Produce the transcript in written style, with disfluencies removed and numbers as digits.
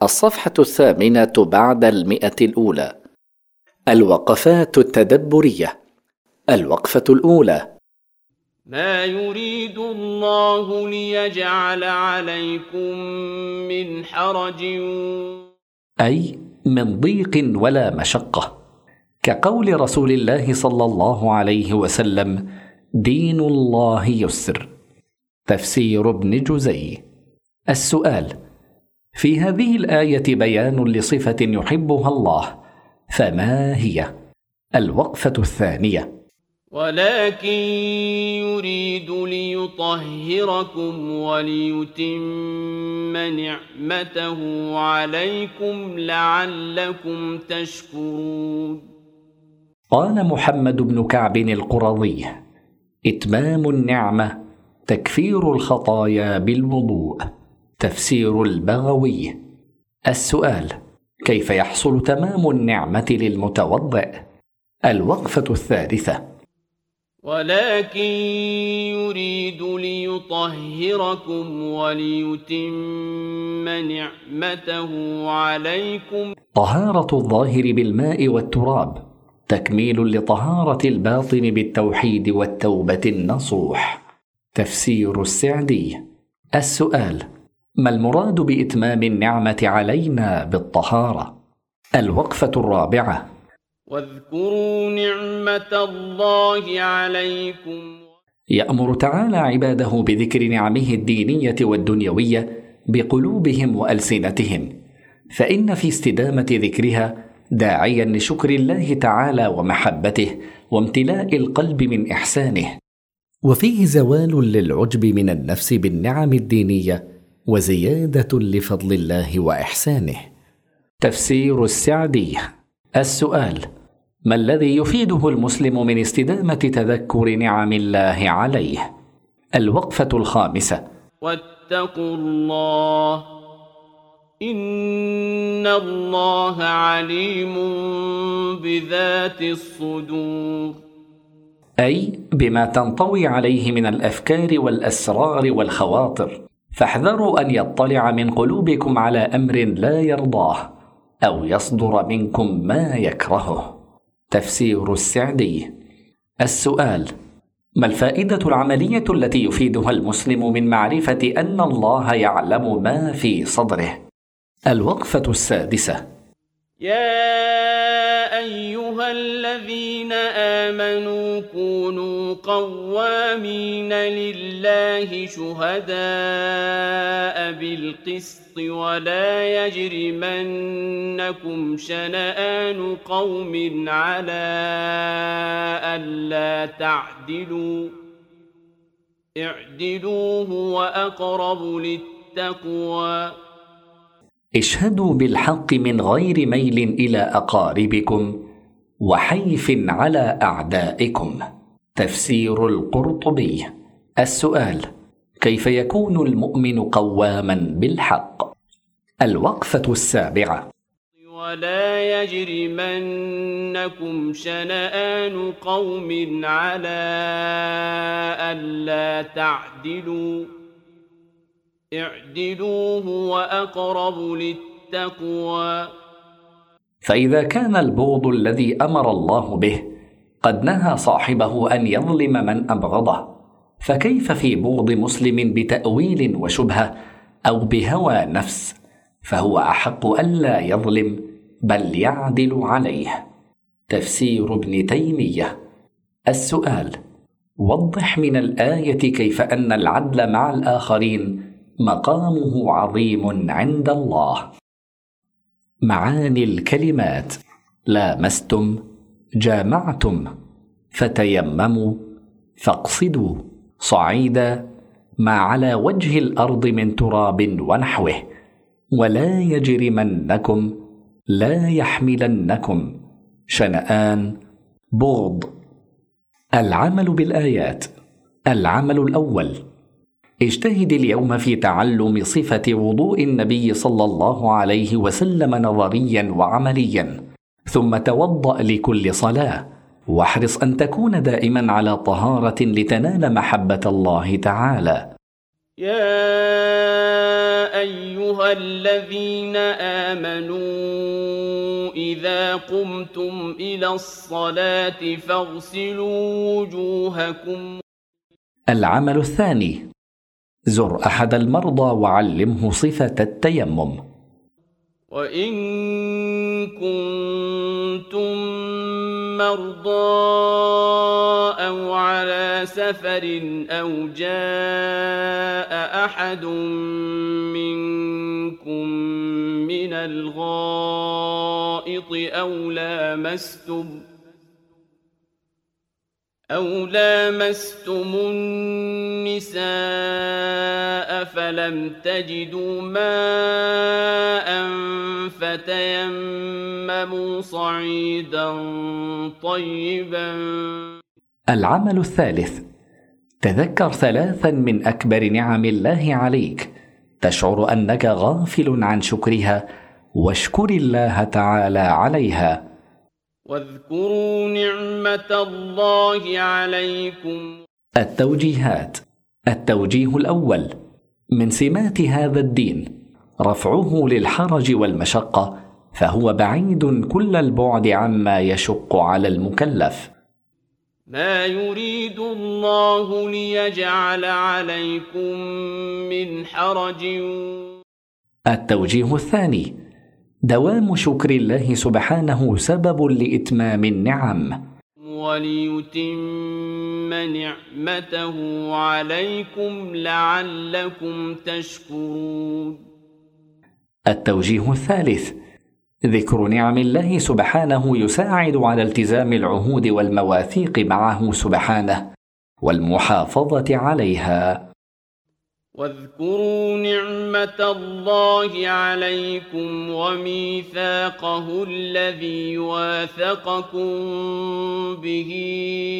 الصفحة 8 بعد 100. الوقفات التدبرية. الوقفة الأولى: ما يريد الله ليجعل عليكم من حرج، أي من ضيق ولا مشقة، كقول رسول الله صلى الله عليه وسلم: دين الله يسر. تفسير ابن جزي. السؤال: في هذه الآية بيان لصفة يحبها الله، فما هي؟ الوقفة الثانية: ولكن يريد ليطهركم وليتم نعمته عليكم لعلكم تشكرون. قال محمد بن كعب القرظي: إتمام النعمة تكفير الخطايا بالوضوء. تفسير البغوي. السؤال: كيف يحصل تمام النعمة للمتوضئ؟ الوقفة الثالثة: ولكن يريد ليطهركم وليتم نعمته عليكم. طهارة الظاهر بالماء والتراب تكميل لطهارة الباطن بالتوحيد والتوبة النصوح. تفسير السعدي. السؤال: ما المراد بإتمام النعمة علينا بالطهارة؟ الوقفة الرابعة: واذكروا نعمة الله عليكم. يأمر تعالى عباده بذكر نعمه الدينية والدنيوية بقلوبهم وألسنتهم، فإن في استدامة ذكرها داعيا لشكر الله تعالى ومحبته وامتلاء القلب من إحسانه، وفيه زوال للعجب من النفس بالنعم الدينية وزيادة لفضل الله وإحسانه. تفسير السعدي. السؤال: ما الذي يفيده المسلم من استدامة تذكر نعم الله عليه؟ الوقفة الخامسة: واتقوا الله إن الله عليم بذات الصدور. أي بما تنطوي عليه من الأفكار والأسرار والخواطر، فاحذروا أن يطلع من قلوبكم على أمر لا يرضاه أو يصدر منكم ما يكرهه. تفسير السعدي. السؤال: ما الفائدة العملية التي يفيدها المسلم من معرفة أن الله يعلم ما في صدره؟ الوقفة السادسة: يا أيها الذين آمنوا كونوا قوامين لله شهداء بالقسط ولا يجرمنكم شنآن قوم على ألا تعدلوا، اعدلوا هو أقرب للتقوى. اشهدوا بالحق من غير ميل إلى أقاربكم وحيف على أعدائكم. تفسير القرطبي. السؤال: كيف يكون المؤمن قواما بالحق؟ الوقفة السابعة: ولا يجرمنكم شنآن قوم على ألا تعدلوا، اعدلوا هو أقرب للتقوى. فإذا كان البغض الذي أمر الله به قد نهى صاحبه أن يظلم من أبغضه، فكيف في بغض مسلم بتأويل وشبهة أو بهوى نفس؟ فهو أحق ألا يظلم بل يعدل عليه. تفسير ابن تيمية. السؤال: وضح من الآية كيف أن العدل مع الآخرين مقامه عظيم عند الله. معاني الكلمات: لامستم، جامعتم، فتيمموا، فاقصدوا، صعيدا، ما على وجه الأرض من تراب ونحوه، ولا يجرمنكم، لا يحملنكم، شنآن، بغض. العمل بالآيات. العمل الأول: اجتهد اليوم في تعلم صفة وضوء النبي صلى الله عليه وسلم نظريا وعمليا، ثم توضأ لكل صلاة، واحرص أن تكون دائما على طهارة لتنال محبة الله تعالى. يا أيها الذين آمنوا إذا قمتم إلى الصلاة فاغسلوا وجوهكم. العمل الثاني: زر أحد المرضى وعلمه صفة التيمم. وإن كنتم مرضى أو على سفر أو جاء أحد منكم من الغائط أو لامستم النساء فلم تجدوا ماء فتيمموا صعيدا طيبا. العمل الثالث: تذكر 3 من أكبر نعم الله عليك تشعر أنك غافل عن شكرها، واشكر الله تعالى عليها. واذكروا نعمة الله عليكم. التوجيهات: التوجيه الأول: من سمات هذا الدين رفعه للحرج والمشقة، فهو بعيد كل البعد عما يشق على المكلف. ما يريد الله ليجعل عليكم من حرج. التوجيه الثاني: دوام شكر الله سبحانه سبب لإتمام النعم، وليتم نعمته عليكم لعلكم تشكرون. التوجيه الثالث: ذكر نعم الله سبحانه يساعد على التزام العهود والمواثيق معه سبحانه والمحافظة عليها. واذكروا نعمة الله عليكم وميثاقه الذي واثقكم به